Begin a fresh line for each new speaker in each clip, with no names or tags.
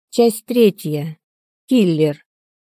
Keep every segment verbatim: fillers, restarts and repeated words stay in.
Часть третья. Киллер.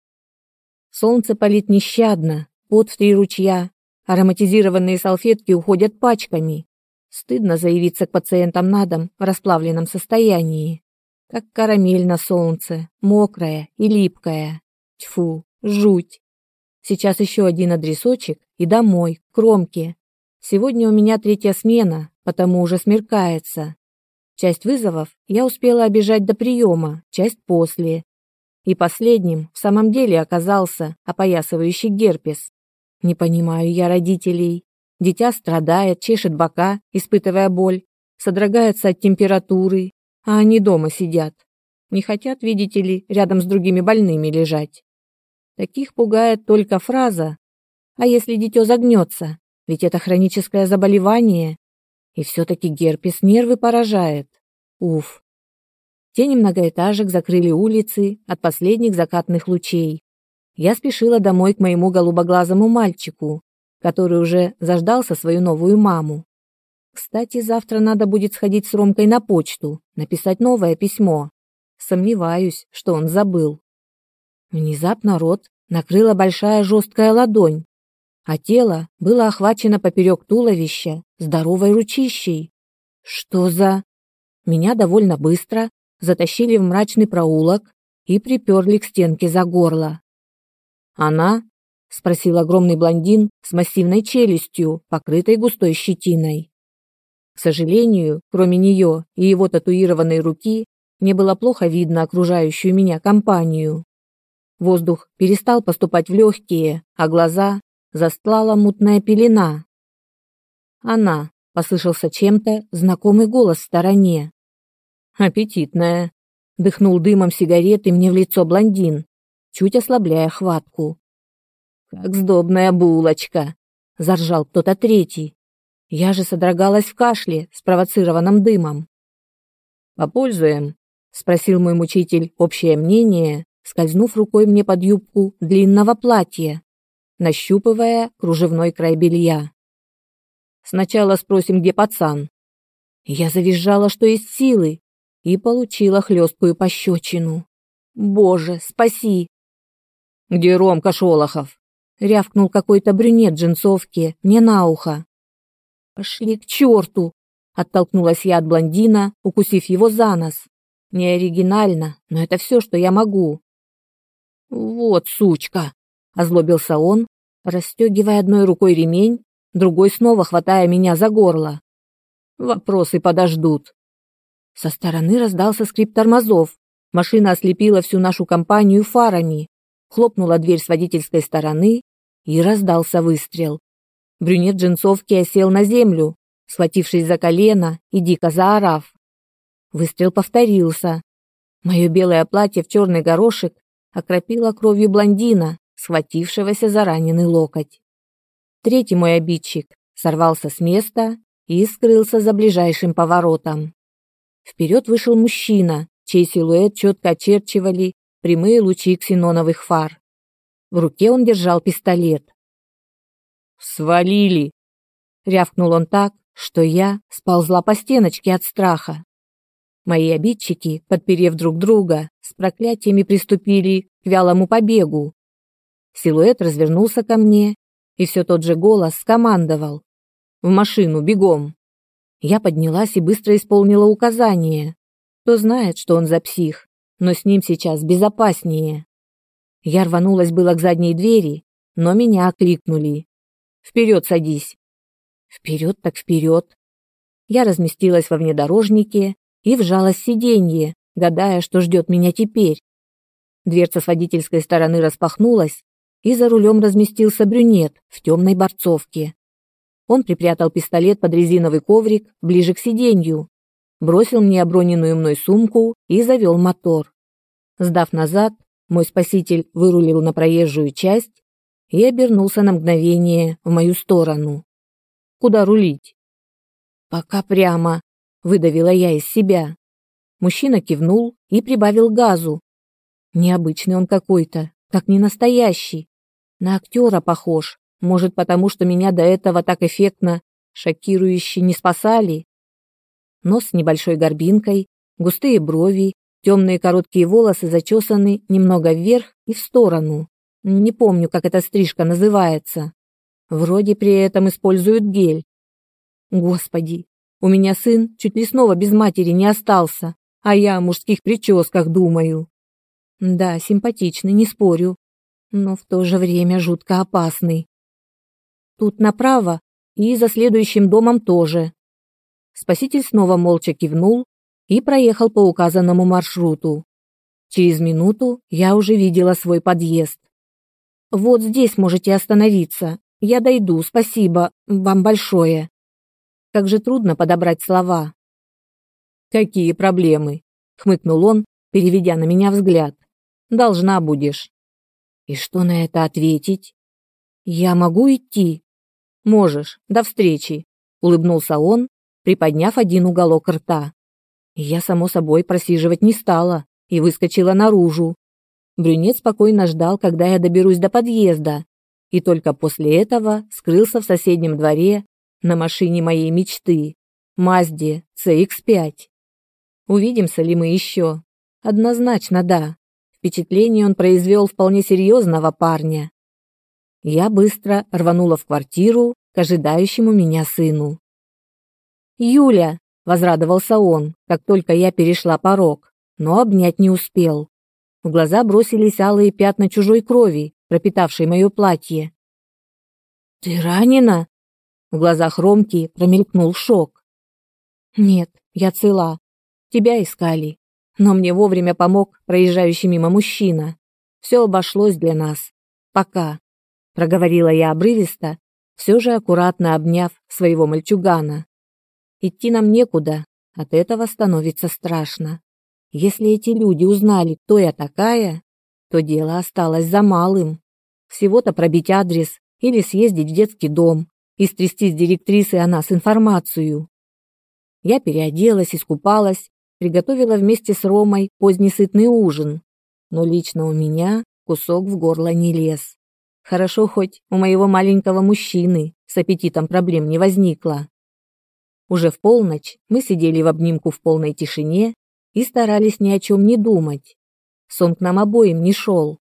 Солнце палит нещадно, пот в три ручья, ароматизированные салфетки уходят пачками. Стыдно заявиться к пациентам на дом в расплавленном состоянии. Как карамель на солнце, мокрая и липкая. Тьфу, жуть. Сейчас еще один адресочек и домой, к Ромке. Сегодня у меня третья смена, потому уже смеркается. Часть вызовов я успела обижать до приема, часть после. И последним в самом деле оказался опоясывающий герпес. Не понимаю я родителей. Дитя страдает, чешет бока, испытывая боль, содрогается от температуры, а они дома сидят. Не хотят, видите ли, рядом с другими больными лежать. Таких пугает только фраза «А если дитё загнется? Ведь это хроническое заболевание». И все-таки герпес нервы поражает. Уф. Тени многоэтажек закрыли улицы от последних закатных лучей. Я спешила домой к моему голубоглазому мальчику, который уже заждался свою новую маму. Кстати, завтра надо будет сходить с Ромкой на почту, написать новое письмо. Сомневаюсь, что он забыл. Внезапно рот накрыла большая жесткая ладонь, а тело было охвачено поперек туловища здоровой ручищей. Что за... Меня довольно быстро затащили в мрачный проулок и приперли к стенке за горло. «Она?» — спросил огромный блондин с массивной челюстью, покрытой густой щетиной. К сожалению, кроме нее и его татуированной руки, мне было плохо видно окружающую меня компанию. Воздух перестал поступать в легкие, а глаза застлала мутная пелена. «Она», — послышался чем-то знакомый голос в стороне. «Аппетитная», — дыхнул дымом сигареты мне в лицо блондин, чуть ослабляя хватку. «Как сдобная булочка», — заржал кто-то третий. Я же содрогалась в кашле, спровоцированном дымом. «Попользуем?» — спросил мой мучитель общее мнение, скользнув рукой мне под юбку длинного платья, нащупывая кружевной край белья. «Сначала спросим, где пацан». Я завизжала, что есть силы, и получила хлесткую пощечину. «Боже, спаси!» «Где Ромка Шолохов?» — рявкнул какой-то брюнет в джинсовке мне на ухо. «Пошли к черту!» — оттолкнулась я от блондина, укусив его за нос. Не оригинально, но это все, что я могу. «Вот сучка!» — озлобился он, расстегивая одной рукой ремень, другой снова хватая меня за горло. «Вопросы подождут». Со стороны раздался скрип тормозов. Машина ослепила всю нашу компанию фарами. Хлопнула дверь с водительской стороны, и раздался выстрел. Брюнет джинсовки осел на землю, схватившись за колено и дико заорав. Выстрел повторился. Мое белое платье в черный горошек окропило кровью блондина, схватившегося за раненый локоть. Третий мой обидчик сорвался с места и скрылся за ближайшим поворотом. Вперед вышел мужчина, чей силуэт четко очерчивали прямые лучи ксеноновых фар. В руке он держал пистолет. «Свалили!» — рявкнул он так, что я сползла по стеночке от страха. Мои обидчики, подперев друг друга, с проклятиями приступили к вялому побегу. Силуэт развернулся ко мне, и все тот же голос скомандовал: «В машину, бегом!» Я поднялась и быстро исполнила указание. Кто знает, что он за псих, но с ним сейчас безопаснее. Я рванулась было к задней двери, но меня окликнули. «Вперед садись!» Вперед так вперед. Я разместилась во внедорожнике и вжалась в сиденье, гадая, что ждет меня теперь. Дверца с водительской стороны распахнулась, и за рулем разместился брюнет в темной борцовке. Он припрятал пистолет под резиновый коврик ближе к сиденью, бросил мне оброненную мной сумку и завел мотор. Сдав назад, мой спаситель вырулил на проезжую часть и обернулся на мгновение в мою сторону. «Куда рулить?» «Пока прямо», — выдавила я из себя. Мужчина кивнул и прибавил газу. Необычный он какой-то, как не настоящий. На актера похож, может, потому что меня до этого так эффектно, шокирующе не спасали. Нос с небольшой горбинкой, густые брови, Темные короткие волосы зачесаны немного вверх и в сторону. Не помню, как эта стрижка называется. Вроде при этом используют гель. Господи, у меня сын чуть ли снова без матери не остался, а я о мужских прическах думаю. Да, симпатичный, не спорю, но в то же время жутко опасный. Тут направо и за следующим домом тоже. Спаситель снова молча кивнул и проехал по указанному маршруту. Через минуту я уже видела свой подъезд. Вот здесь можете остановиться. Я дойду, спасибо вам большое. Как же трудно подобрать слова. Какие проблемы? Хмыкнул он, переведя на меня взгляд. Должна будешь. И что на это ответить? Я могу идти? Можешь, до встречи, улыбнулся он, приподняв один уголок рта. Я, само собой, просиживать не стала и выскочила наружу. Брюнет спокойно ждал, когда я доберусь до подъезда, и только после этого скрылся в соседнем дворе на машине моей мечты, Мазде си икс пять. Увидимся ли мы еще? Однозначно да. Впечатление он произвел вполне серьезного парня. Я быстро рванула в квартиру к ожидающему меня сыну. «Юля!» — возрадовался он, как только я перешла порог, но обнять не успел. В глаза бросились алые пятна чужой крови, пропитавшей мое платье. «Ты ранена?» В глазах Ромки промелькнул шок. «Нет, я цела. Тебя искали. Но мне вовремя помог проезжающий мимо мужчина. Все обошлось для нас. Пока», — проговорила я обрывисто, все же аккуратно обняв своего мальчугана. «Идти нам некуда, от этого становится страшно. Если эти люди узнали, кто я такая, то дело осталось за малым. Всего-то пробить адрес или съездить в детский дом и стрясти с директрисой о нас информацию». Я переоделась, искупалась, приготовила вместе с Ромой поздний сытный ужин, но лично у меня кусок в горло не лез. Хорошо хоть у моего маленького мужчины с аппетитом проблем не возникло. Уже в полночь мы сидели в обнимку в полной тишине и старались ни о чем не думать. Сон к нам обоим не шел.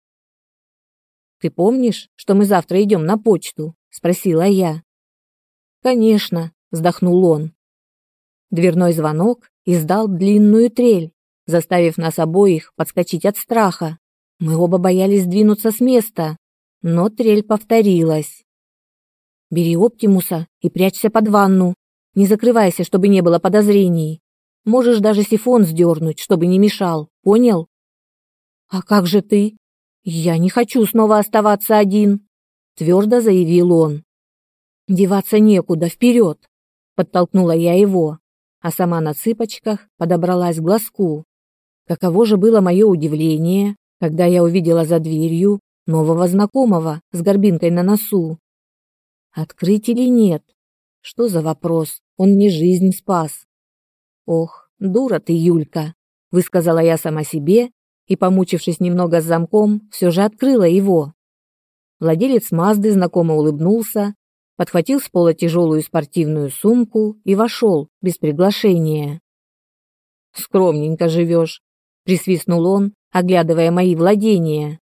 «Ты помнишь, что мы завтра идем на почту?» — спросила я. «Конечно», — вздохнул он. Дверной звонок издал длинную трель, заставив нас обоих подскочить от страха. Мы оба боялись двинуться с места, но трель повторилась. «Бери Оптимуса и прячься под ванну. Не закрывайся, чтобы не было подозрений. Можешь даже сифон сдернуть, чтобы не мешал, понял?» «А как же ты? Я не хочу снова оставаться один», — твердо заявил он. «Деваться некуда, вперед!» — подтолкнула я его, а сама на цыпочках подобралась к глазку. Каково же было мое удивление, когда я увидела за дверью нового знакомого с горбинкой на носу. Открыть или нет? Что за вопрос? Он мне жизнь спас. «Ох, дура ты, Юлька!» — высказала я сама себе и, помучившись немного с замком, все же открыла его. Владелец Мазды знакомо улыбнулся, подхватил с пола тяжелую спортивную сумку и вошел без приглашения. «Скромненько живешь», — присвистнул он, оглядывая мои владения.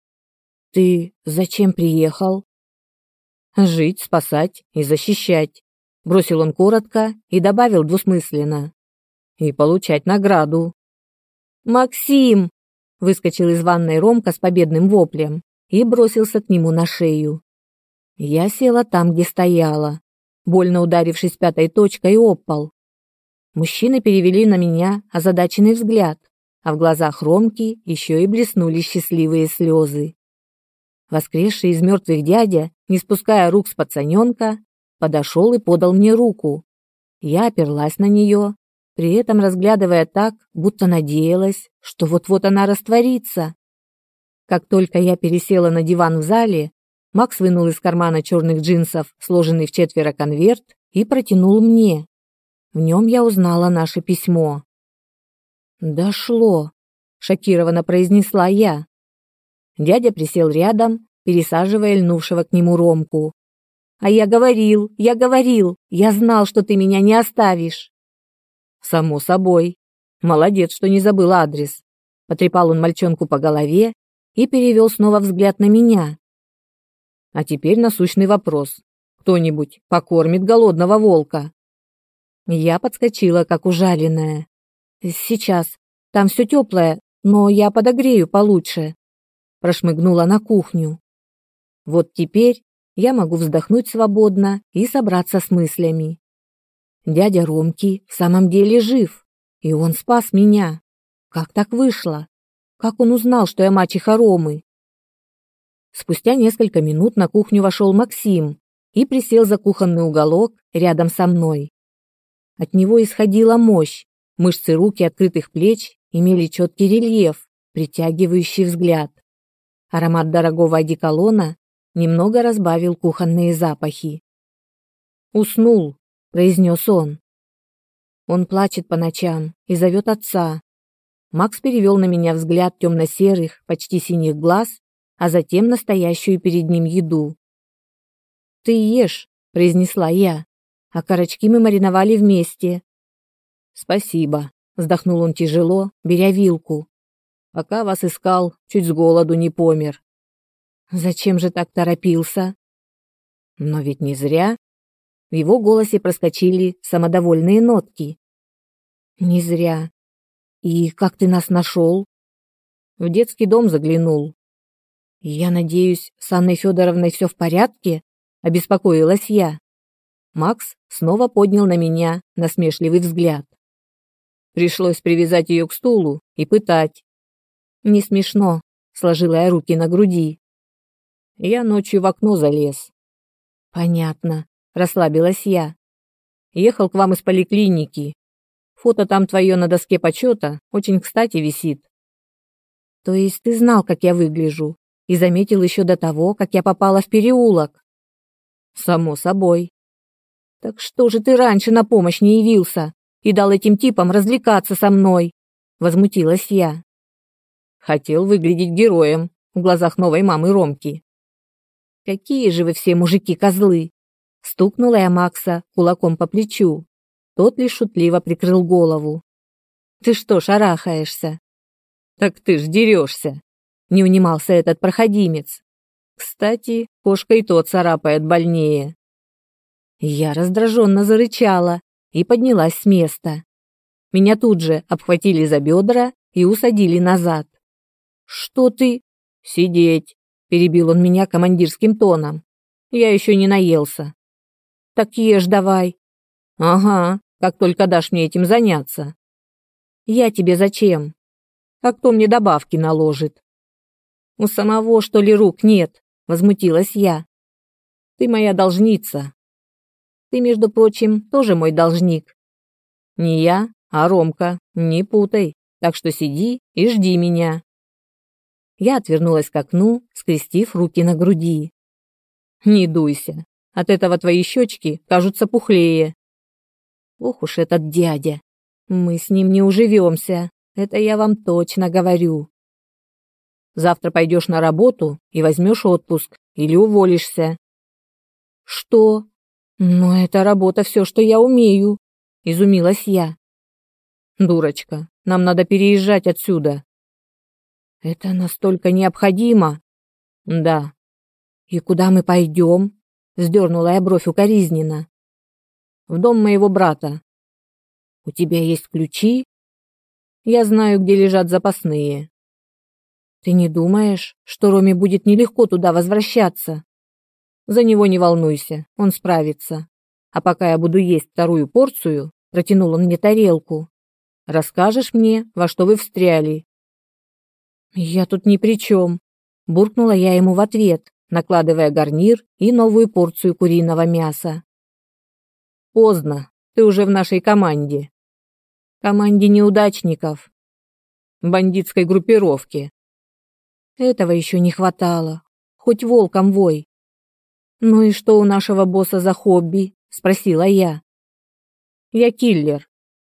«Ты зачем приехал?» «Жить, спасать и защищать», — бросил он коротко и добавил двусмысленно. «И получать награду». «Максим!» — выскочил из ванной Ромка с победным воплем и бросился к нему на шею. Я села там, где стояла, больно ударившись пятой точкой об пол. Мужчины перевели на меня озадаченный взгляд, а в глазах Ромки еще и блеснули счастливые слезы. Воскресший из мертвых дядя, не спуская рук с пацаненка, подошел и подал мне руку. Я оперлась на нее, при этом разглядывая так, будто надеялась, что вот-вот она растворится. Как только я пересела на диван в зале, Макс вынул из кармана черных джинсов сложенный в четверо конверт и протянул мне. В нем я узнала наше письмо. «Дошло», — шокированно произнесла я. Дядя присел рядом, пересаживая льнувшего к нему Ромку. «А я говорил, я говорил, я знал, что ты меня не оставишь». «Само собой. Молодец, что не забыл адрес. Потрепал он мальчонку по голове и перевел снова взгляд на меня. А теперь насущный вопрос. Кто-нибудь покормит голодного волка? Я подскочила, как ужаленная. Сейчас. Там все теплое, но я подогрею получше. Прошмыгнула на кухню. Вот теперь я могу вздохнуть свободно и собраться с мыслями. Дядя Ромки в самом деле жив, и он спас меня. Как так вышло? Как он узнал, что я мачеха Ромы? Спустя несколько минут на кухню вошел Максим и присел за кухонный уголок рядом со мной. От него исходила мощь, мышцы рук и открытых плеч имели четкий рельеф, притягивающий взгляд. Аромат дорогого одеколона немного разбавил кухонные запахи. «Уснул», — произнес он. Он плачет по ночам и зовет отца. Макс перевел на меня взгляд темно-серых, почти синих глаз, а затем настоящую перед ним еду. «Ты ешь», — произнесла я, — «а корочки мы мариновали вместе». «Спасибо», — вздохнул он тяжело, беря вилку. «Пока вас искал, чуть с голоду не помер». «Зачем же так торопился?» «Но ведь не зря». В его голосе проскочили самодовольные нотки. «Не зря. И как ты нас нашел?» «В детский дом заглянул». «Я надеюсь, с Анной Федоровной все в порядке?» — обеспокоилась я. Макс снова поднял на меня насмешливый взгляд. Пришлось привязать ее к стулу и пытать. «Не смешно», — сложила я руки на груди. Я ночью в окно залез. «Понятно», — расслабилась я. «Ехал к вам из поликлиники. Фото там твое на доске почета очень кстати висит». «То есть ты знал, как я выгляжу, и заметил еще до того, как я попала в переулок?» «Само собой». «Так что же ты раньше на помощь не явился и дал этим типам развлекаться со мной?» — возмутилась я. Хотел выглядеть героем в глазах новой мамы Ромки. «Какие же вы все мужики-козлы!» — стукнула я Макса кулаком по плечу. Тот лишь шутливо прикрыл голову. «Ты что шарахаешься?» «Так ты ж дерешься!» — не унимался этот проходимец. «Кстати, кошка и то царапает больнее». Я раздраженно зарычала и поднялась с места. Меня тут же обхватили за бедра и усадили назад. «Что ты?» «Сидеть!» — перебил он меня командирским тоном. «Я еще не наелся». «Так ешь давай». «Ага, как только дашь мне этим заняться». «Я тебе зачем? А кто мне добавки наложит?» «У самого, что ли, рук нет?» — возмутилась я. «Ты моя должница». «Ты, между прочим, тоже мой должник». «Не я, а Ромка, не путай, так что сиди и жди меня». Я отвернулась к окну, скрестив руки на груди. «Не дуйся, от этого твои щечки кажутся пухлее». «Ох уж этот дядя, мы с ним не уживемся, это я вам точно говорю». «Завтра пойдешь на работу и возьмешь отпуск или уволишься». «Что? Но это работа все, что я умею», — изумилась я. «Дурочка, нам надо переезжать отсюда». «Это настолько необходимо?» «Да». «И куда мы пойдем?» — вздернула я бровь укоризненно. «В дом моего брата». «У тебя есть ключи?» «Я знаю, где лежат запасные». «Ты не думаешь, что Роме будет нелегко туда возвращаться?» «За него не волнуйся, он справится. А пока я буду есть вторую порцию», — протянул он мне тарелку, — «расскажешь мне, во что вы встряли». «Я тут ни при чем», — буркнула я ему в ответ, накладывая гарнир и новую порцию куриного мяса. «Поздно, ты уже в нашей команде». «Команде неудачников». «Бандитской группировке». «Этого еще не хватало. Хоть волком вой». «Ну и что у нашего босса за хобби?» — спросила я. «Я киллер».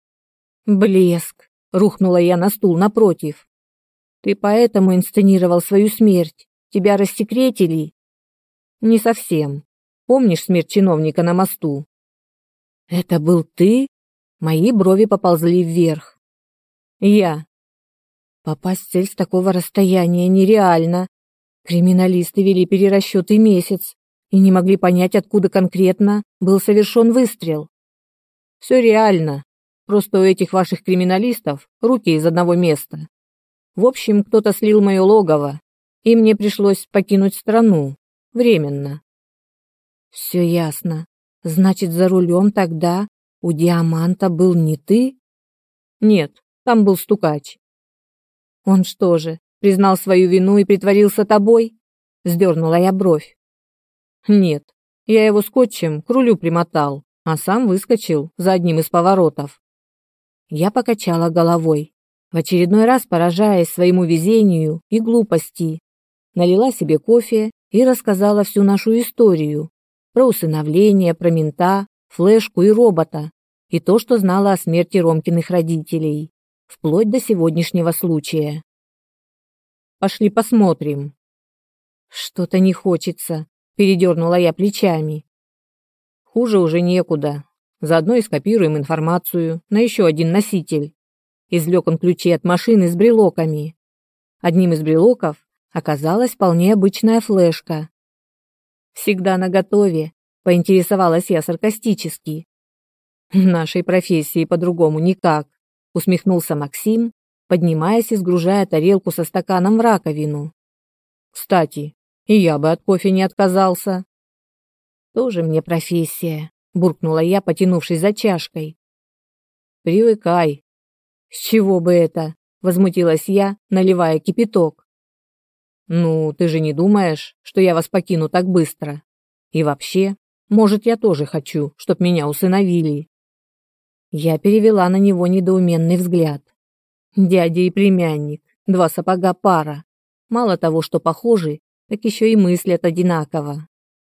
«Блеск», — рухнула я на стул напротив. «Ты поэтому инсценировал свою смерть? Тебя рассекретили?» «Не совсем. Помнишь смерть чиновника на мосту?» «Это был ты?» Мои брови поползли вверх. Я. Попасть в цель с такого расстояния нереально. Криминалисты вели перерасчеты месяц и не могли понять, откуда конкретно был совершен выстрел. Все реально. Просто у этих ваших криминалистов руки из одного места. В общем, кто-то слил мое логово, и мне пришлось покинуть страну. Временно. Все ясно. Значит, за рулем тогда у Диаманта был не ты? Нет, там был стукач. Он что же, признал свою вину и притворился тобой? Сдернула я бровь. Нет, я его скотчем к рулю примотал, а сам выскочил за одним из поворотов. Я покачала головой, в очередной раз поражаясь своему везению и глупости. Налила себе кофе и рассказала всю нашу историю. Про усыновление, про мента, флешку и робота, и то, что знала о смерти Ромкиных родителей, вплоть до сегодняшнего случая. Пошли посмотрим. Что-то не хочется, передернула я плечами. Хуже уже некуда. Заодно и скопируем информацию на еще один носитель. Извлек он ключи от машины с брелоками. Одним из брелоков оказалась вполне обычная флешка. Всегда наготове, поинтересовалась я саркастически. В нашей профессии по-другому никак, усмехнулся Максим, поднимаясь и сгружая тарелку со стаканом в раковину. Кстати, и я бы от кофе не отказался. Тоже мне профессия, буркнула я, потянувшись за чашкой. Привыкай. С чего бы это? Возмутилась я, наливая кипяток. Ну, ты же не думаешь, что я вас покину так быстро? И вообще, может, я тоже хочу, чтоб меня усыновили. Я перевела на него недоуменный взгляд. Дядя и племянник, два сапога пара. Мало того, что похожи, так еще и мыслят одинаково.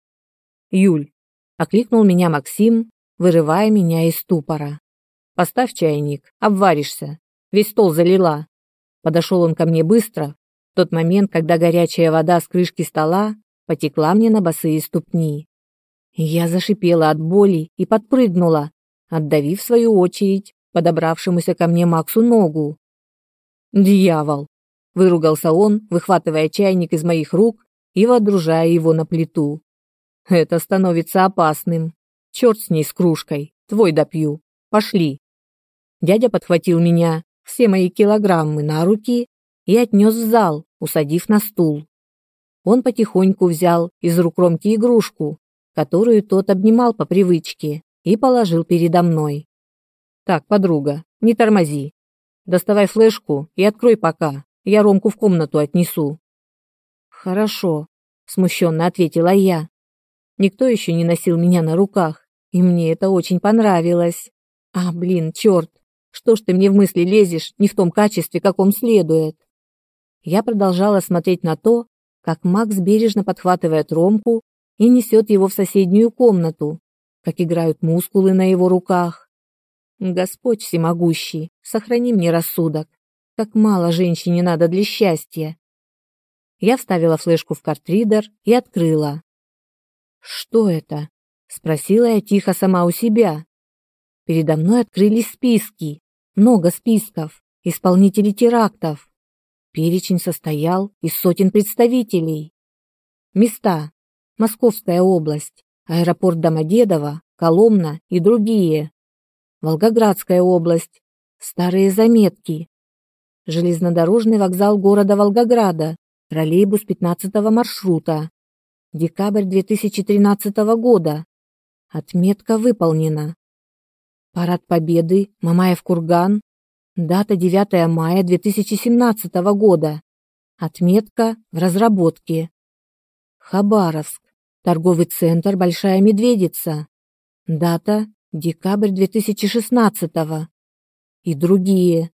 Юль, окликнул меня Максим, вырывая меня из ступора. Поставь чайник, обваришься. Весь стол залила. Подошел он ко мне быстро, в тот момент, когда горячая вода с крышки стола потекла мне на босые ступни. Я зашипела от боли и подпрыгнула, отдавив в свою очередь подобравшемуся ко мне Максу ногу. «Дьявол!» — выругался он, выхватывая чайник из моих рук и водружая его на плиту. «Это становится опасным. Черт с ней с кружкой, твой допью. Пошли!» Дядя подхватил меня, все мои килограммы, на руки и отнес в зал, усадив на стул. Он потихоньку взял из рук Ромки игрушку, которую тот обнимал по привычке, и положил передо мной. «Так, подруга, не тормози. Доставай флешку и открой пока, я Ромку в комнату отнесу». «Хорошо», — смущенно ответила я. Никто еще не носил меня на руках, и мне это очень понравилось. А, блин, черт, что ж ты мне в мысли лезешь не в том качестве, каком следует? Я продолжала смотреть на то, как Макс бережно подхватывает Ромку и несет его в соседнюю комнату, как играют мускулы на его руках. Господь всемогущий, сохрани мне рассудок, как мало женщине надо для счастья. Я вставила флешку в картридер и открыла. «Что это?» — спросила я тихо сама у себя. Передо мной открылись списки, много списков, исполнителей терактов. Перечень состоял из сотен представителей. Места: Московская область, аэропорт Домодедово, Коломна и другие. Волгоградская область, старые заметки. Железнодорожный вокзал города Волгограда, троллейбус пятнадцатого маршрута. Декабрь две тысячи тринадцатого года. Отметка выполнена. Парад Победы, Мамаев курган. Дата девятое мая две тысячи семнадцатого года. Отметка в разработке. Хабаровск. Торговый центр Большая Медведица. Дата декабрь две тысячи шестнадцатого. И другие.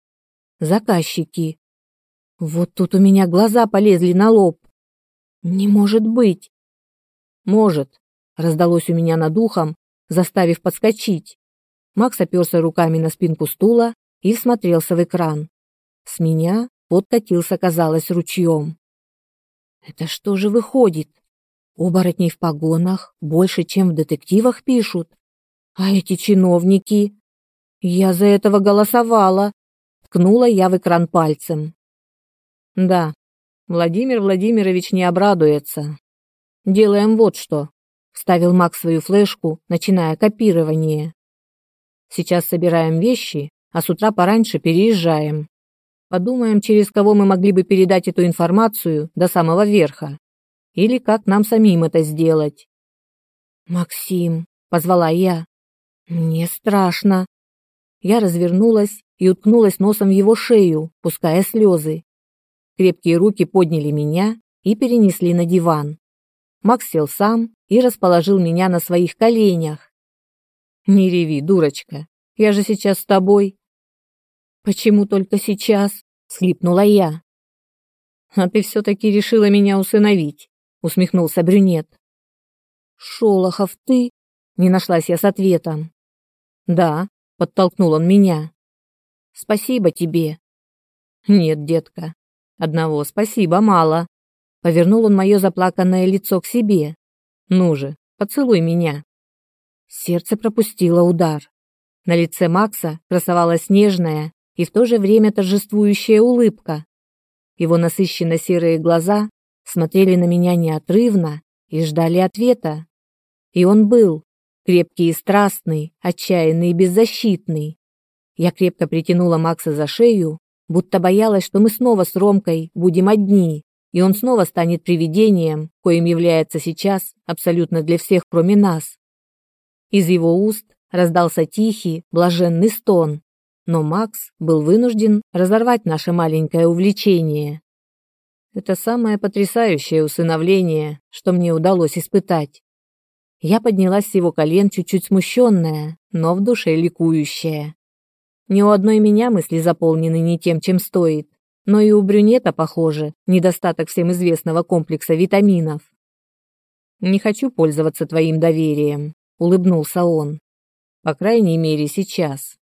Заказчики. Вот тут у меня глаза полезли на лоб. Не может быть. Может, раздалось у меня над ухом, заставив подскочить. Макс оперся руками на спинку стула и всмотрелся в экран. С меня пот катился, казалось, ручьем. Это что же выходит? Оборотней в погонах больше, чем в детективах пишут. А эти чиновники? Я за этого голосовала. Ткнула я в экран пальцем. Да, Владимир Владимирович не обрадуется. Делаем вот что. Вставил Макс свою флешку, начиная копирование. Сейчас собираем вещи, а с утра пораньше переезжаем. Подумаем, через кого мы могли бы передать эту информацию до самого верха. Или как нам самим это сделать. «Максим», — позвала я, — «мне страшно». Я развернулась и уткнулась носом в его шею, пуская слезы. Крепкие руки подняли меня и перенесли на диван. Макс сел сам и расположил меня на своих коленях. «Не реви, дурочка, я же сейчас с тобой». «Почему только сейчас?» — всхлипнула я. «А ты все-таки решила меня усыновить», — усмехнулся брюнет. «Шолохов, ты?» — не нашлась я с ответом. «Да», — подтолкнул он меня. «Спасибо тебе». «Нет, детка, одного спасибо мало». Повернул он мое заплаканное лицо к себе. «Ну же, поцелуй меня». Сердце пропустило удар. На лице Макса красовалась нежная и в то же время торжествующая улыбка. Его насыщенно-серые глаза смотрели на меня неотрывно и ждали ответа. И он был крепкий и страстный, отчаянный и беззащитный. Я крепко притянула Макса за шею, будто боялась, что мы снова с Ромкой будем одни, и он снова станет привидением, коим является сейчас абсолютно для всех, кроме нас. Из его уст раздался тихий, блаженный стон, но Макс был вынужден разорвать наше маленькое увлечение. Это самое потрясающее усыновление, что мне удалось испытать. Я поднялась с его колен чуть-чуть смущенная, но в душе ликующая. Ни у одной меня мысли заполнены не тем, чем стоит, но и у брюнета, похоже, недостаток всем известного комплекса витаминов. «Не хочу пользоваться твоим доверием», — улыбнулся он. «По крайней мере, сейчас.